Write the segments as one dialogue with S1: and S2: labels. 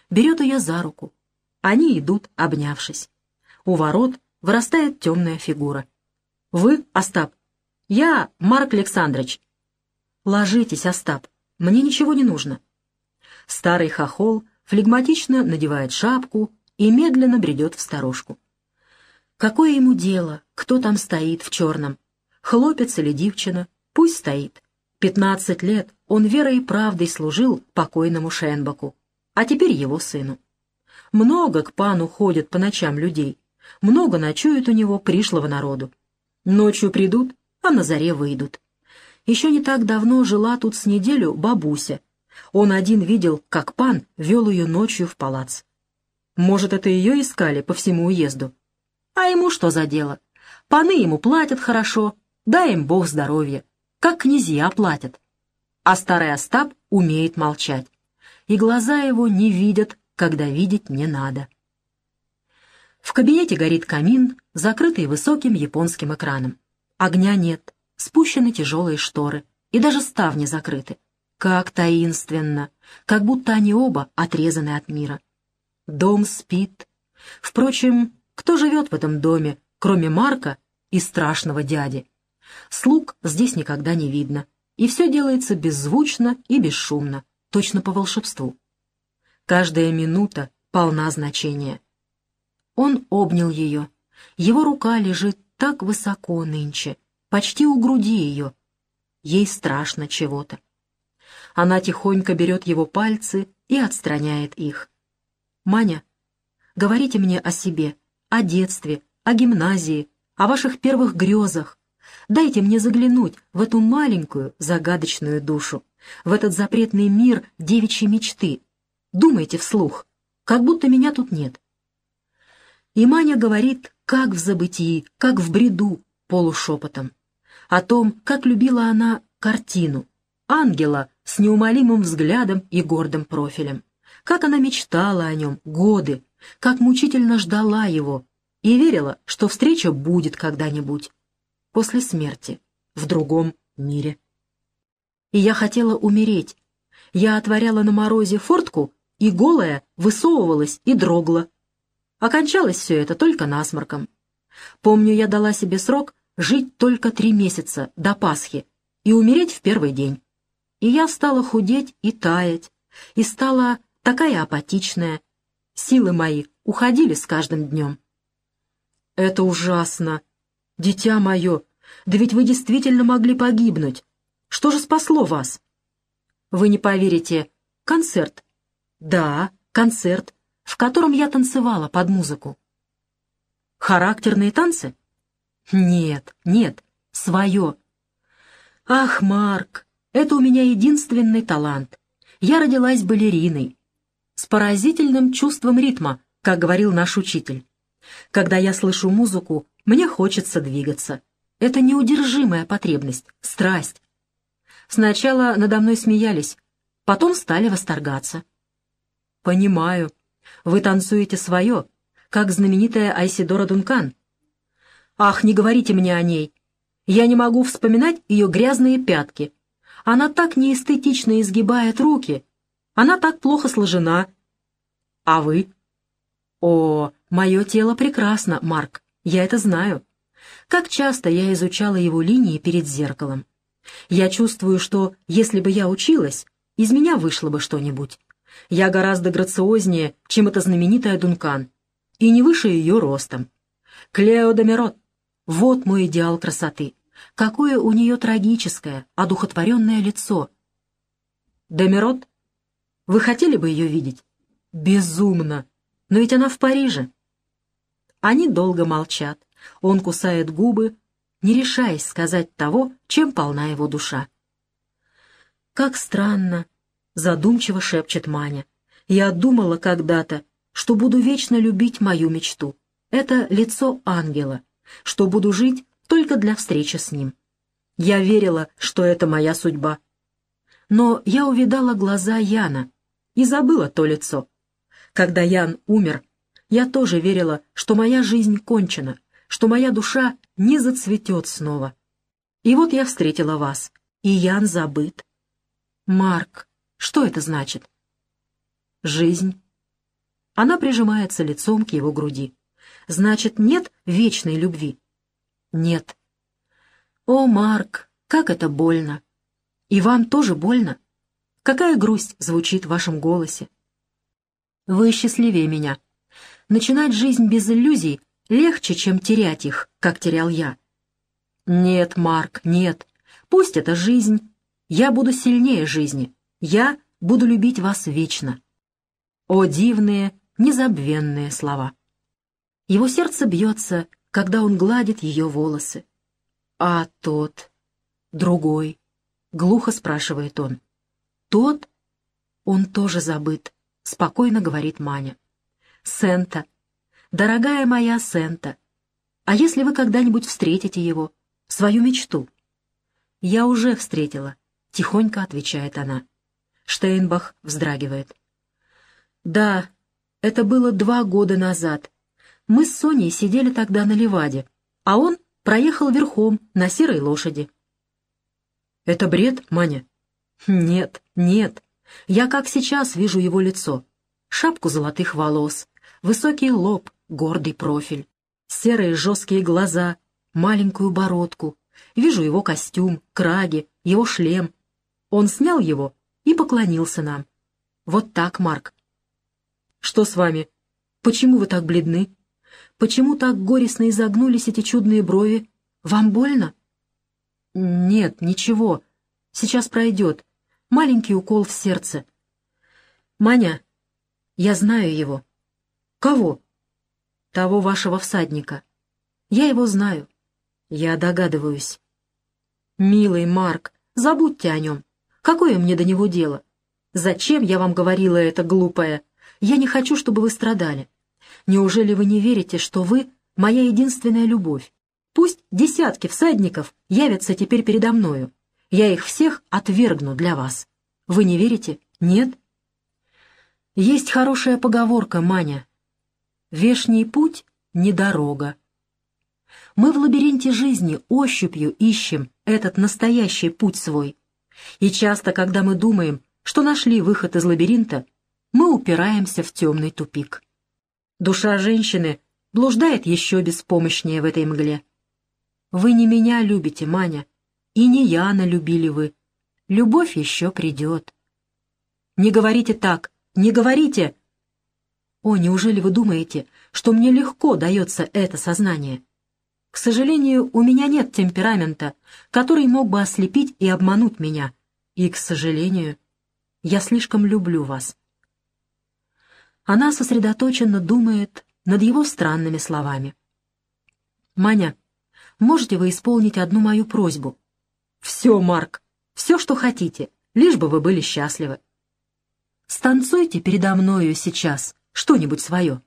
S1: берет ее за руку. Они идут, обнявшись. У ворот вырастает темная фигура. «Вы, Остап?» «Я, Марк Александрович». «Ложитесь, Остап, мне ничего не нужно». Старый хохол флегматично надевает шапку и медленно бредет в сторожку. Какое ему дело, кто там стоит в черном? Хлопец или девчина? Пусть стоит. 15 лет он верой и правдой служил покойному Шенбаку, а теперь его сыну. Много к пану ходят по ночам людей, много ночует у него пришлого народу. Ночью придут, а на заре выйдут. Еще не так давно жила тут с неделю бабуся. Он один видел, как пан вел ее ночью в палац. Может, это ее искали по всему уезду? А ему что за дело? Паны ему платят хорошо, дай им Бог здоровья, как князья платят. А старый Остап умеет молчать, и глаза его не видят, когда видеть не надо. В кабинете горит камин, закрытый высоким японским экраном. Огня нет, спущены тяжелые шторы, и даже ставни закрыты. Как таинственно, как будто они оба отрезаны от мира. Дом спит. Впрочем, кто живет в этом доме, кроме Марка и страшного дяди? Слуг здесь никогда не видно, и все делается беззвучно и бесшумно, точно по волшебству. Каждая минута полна значения. Он обнял ее. Его рука лежит так высоко нынче, почти у груди ее. Ей страшно чего-то. Она тихонько берет его пальцы и отстраняет их. «Маня, говорите мне о себе, о детстве, о гимназии, о ваших первых грезах. Дайте мне заглянуть в эту маленькую загадочную душу, в этот запретный мир девичьей мечты. Думайте вслух, как будто меня тут нет». И Маня говорит, как в забытии, как в бреду, полушепотом, о том, как любила она картину, ангела с неумолимым взглядом и гордым профилем, как она мечтала о нем годы, как мучительно ждала его и верила, что встреча будет когда-нибудь, после смерти, в другом мире. И я хотела умереть. Я отворяла на морозе фортку, и голая высовывалась и дрогла. Окончалось все это только насморком. Помню, я дала себе срок жить только 3 месяца до Пасхи и умереть в первый день. И я стала худеть и таять, и стала такая апатичная. Силы мои уходили с каждым днем. Это ужасно. Дитя мое, да ведь вы действительно могли погибнуть. Что же спасло вас? Вы не поверите, концерт. Да, концерт, в котором я танцевала под музыку. Характерные танцы? Нет, нет, свое. Ах, Марк, это у меня единственный талант. Я родилась балериной, с поразительным чувством ритма, как говорил наш учитель. Когда я слышу музыку, мне хочется двигаться. Это неудержимая потребность, страсть. Сначала надо мной смеялись, потом стали восторгаться. Понимаю, вы танцуете свое, как знаменитая Айседора Дункан. Ах, не говорите мне о ней. Я не могу вспоминать ее грязные пятки. Она так неэстетично изгибает руки. Она так плохо сложена. А вы? О, мое тело прекрасно, Марк, я это знаю. Как часто я изучала его линии перед зеркалом. Я чувствую, что, если бы я училась, из меня вышло бы что-нибудь. Я гораздо грациознее, чем эта знаменитая Дункан, и не выше ее ростом. Клео де Мерот — вот мой идеал красоты. Какое у нее трагическое, одухотворенное лицо. Де Мерот? Вы хотели бы ее видеть? Безумно! Но ведь она в Париже. Они долго молчат. Он кусает губы, не решаясь сказать того, чем полна его душа. «Как странно!» — задумчиво шепчет Маня. «Я думала когда-то, что буду вечно любить мою мечту. Это лицо ангела, что буду жить только для встречи с ним. Я верила, что это моя судьба. Но я увидала глаза Яна и забыла то лицо. Когда Ян умер, я тоже верила, что моя жизнь кончена, что моя душа не зацветет снова. И вот я встретила вас, и Ян забыт. Марк, что это значит? Жизнь. Она прижимается лицом к его груди. Значит, нет вечной любви? Нет. О, Марк, как это больно! И вам тоже больно? Какая грусть звучит в вашем голосе! Вы счастливее меня. Начинать жизнь без иллюзий легче, чем терять их, как терял я. Нет, Марк, нет. Пусть это жизнь. Я буду сильнее жизни. Я буду любить вас вечно. О, дивные, незабвенные слова! Его сердце бьется, когда он гладит ее волосы. А тот, другой, глухо спрашивает он. Тот? Он тоже забыт, спокойно говорит Маня. Сента, дорогая моя Сента, а если вы когда-нибудь встретите его, свою мечту? Я уже встретила, тихонько отвечает она. Штейнбах вздрагивает. Да, это было 2 года назад. Мы с Соней сидели тогда на Леваде, а он проехал верхом на серой лошади. Это бред, Маня? Нет, нет. Я как сейчас вижу его лицо. Шапку золотых волос, высокий лоб, гордый профиль, серые жесткие глаза, маленькую бородку. Вижу его костюм, краги, его шлем. Он снял его и поклонился нам. Вот так, Марк. Что с вами? Почему вы так бледны? Почему так горестно изогнулись эти чудные брови? Вам больно? Нет, ничего. Сейчас пройдет. Маленький укол в сердце. Маня, я знаю его. Кого? Того вашего всадника. Я его знаю. Я догадываюсь. Милый Марк, забудьте о нем. Какое мне до него дело? Зачем я вам говорила это глупое? Я не хочу, чтобы вы страдали. Неужели вы не верите, что вы — моя единственная любовь? Пусть десятки всадников явятся теперь передо мною. Я их всех отвергну для вас. Вы не верите? Нет? Есть хорошая поговорка, Маня. Вешний путь — не дорога. Мы в лабиринте жизни ощупью ищем этот настоящий путь свой. И часто, когда мы думаем, что нашли выход из лабиринта, мы упираемся в темный тупик. Душа женщины блуждает еще беспомощнее в этой мгле. Вы не меня любите, Маня, и не Яна любили вы. Любовь еще придет. Не говорите так, не говорите! О, неужели вы думаете, что мне легко дается это сознание? К сожалению, у меня нет темперамента, который мог бы ослепить и обмануть меня. И, к сожалению, я слишком люблю вас. Она сосредоточенно думает над его странными словами. «Маня, можете вы исполнить одну мою просьбу?» «Все, Марк, все, что хотите, лишь бы вы были счастливы. Станцуйте передо мною сейчас что-нибудь свое».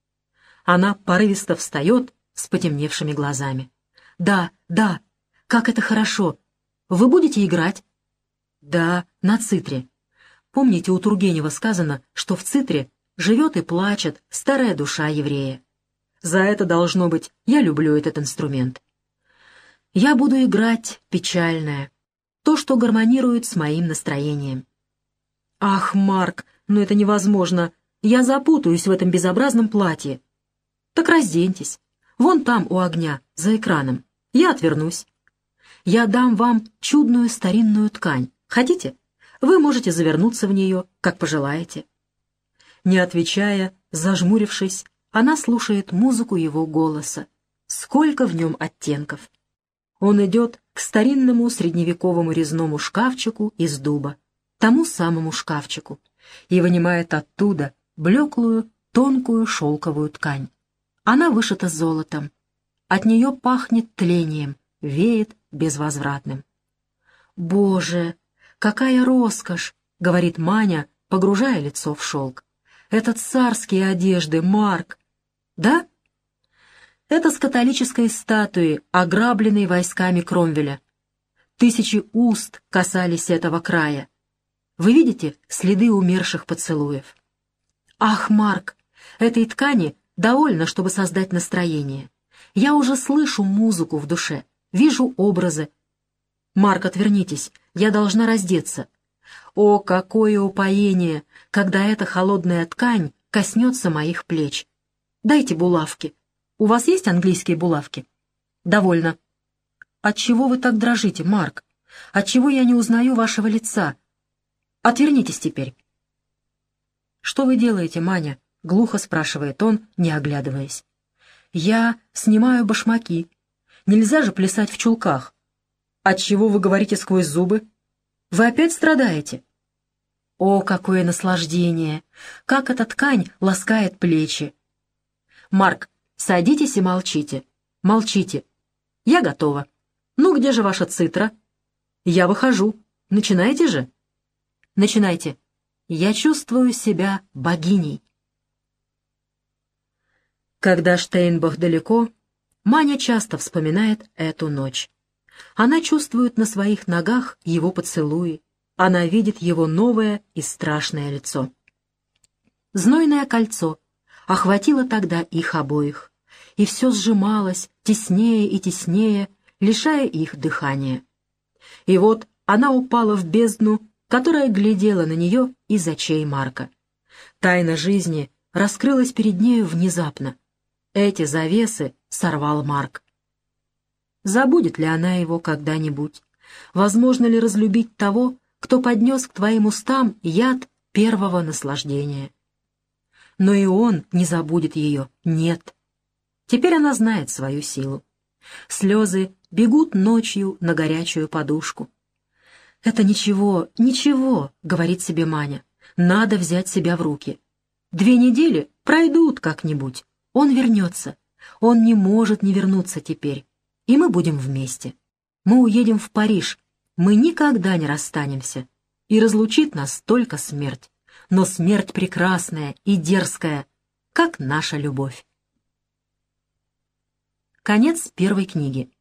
S1: Она порывисто встает с потемневшими глазами. «Да, да, как это хорошо! Вы будете играть?» «Да, на цитре. Помните, у Тургенева сказано, что в цитре живет и плачет старая душа еврея. За это, должно быть, я люблю этот инструмент. Я буду играть печальное, то, что гармонирует с моим настроением». «Ах, Марк, ну это невозможно! Я запутаюсь в этом безобразном платье». «Так разденьтесь. Вон там у огня, за экраном. Я отвернусь. Я дам вам чудную старинную ткань. Хотите? Вы можете завернуться в нее, как пожелаете». Не отвечая, зажмурившись, она слушает музыку его голоса. Сколько в нем оттенков! Он идет к старинному средневековому резному шкафчику из дуба, тому самому шкафчику, и вынимает оттуда блеклую, тонкую шелковую ткань. Она вышита золотом. От нее пахнет тлением, веет безвозвратным. «Боже, какая роскошь!» — говорит Маня, погружая лицо в шелк. «Это царские одежды, Марк!» «Да?» «Это с католической статуи, ограбленной войсками Кромвеля. 1000 уст касались этого края. Вы видите следы умерших поцелуев?» «Ах, Марк, этой ткани довольно, чтобы создать настроение. Я уже слышу музыку в душе, вижу образы. Марк, отвернитесь, я должна раздеться. О, какое упоение, когда эта холодная ткань коснется моих плеч. Дайте булавки. У вас есть английские булавки? Довольно. Отчего вы так дрожите, Марк? Отчего я не узнаю вашего лица? Отвернитесь теперь. Что вы делаете, Маня? Глухо спрашивает он, не оглядываясь. Я снимаю башмаки. Нельзя же плясать в чулках. Отчего вы говорите сквозь зубы? Вы опять страдаете? О, какое наслаждение! Как эта ткань ласкает плечи! Марк, садитесь и молчите. Молчите. Я готова. Ну, где же ваша цитра? Я выхожу. Начинайте же. Начинайте. Я чувствую себя богиней. Когда Штейнбах далеко, Маня часто вспоминает эту ночь. Она чувствует на своих ногах его поцелуи. Она видит его новое и страшное лицо. Знойное кольцо охватило тогда их обоих, и все сжималось теснее и теснее, лишая их дыхания. И вот она упала в бездну, которая глядела на нее из очей Марка. Тайна жизни раскрылась перед нею внезапно. Эти завесы сорвал Марк. Забудет ли она его когда-нибудь? Возможно ли разлюбить того, кто поднес к твоим устам яд первого наслаждения? Но и он не забудет ее, нет. Теперь она знает свою силу. Слезы бегут ночью на горячую подушку. «Это ничего, ничего», — говорит себе Маня. «Надо взять себя в руки. 2 недели пройдут как-нибудь. Он вернется. Он не может не вернуться теперь. И мы будем вместе. Мы уедем в Париж. Мы никогда не расстанемся. И разлучит нас только смерть. Но смерть прекрасная и дерзкая, как наша любовь». Конец 1 книги.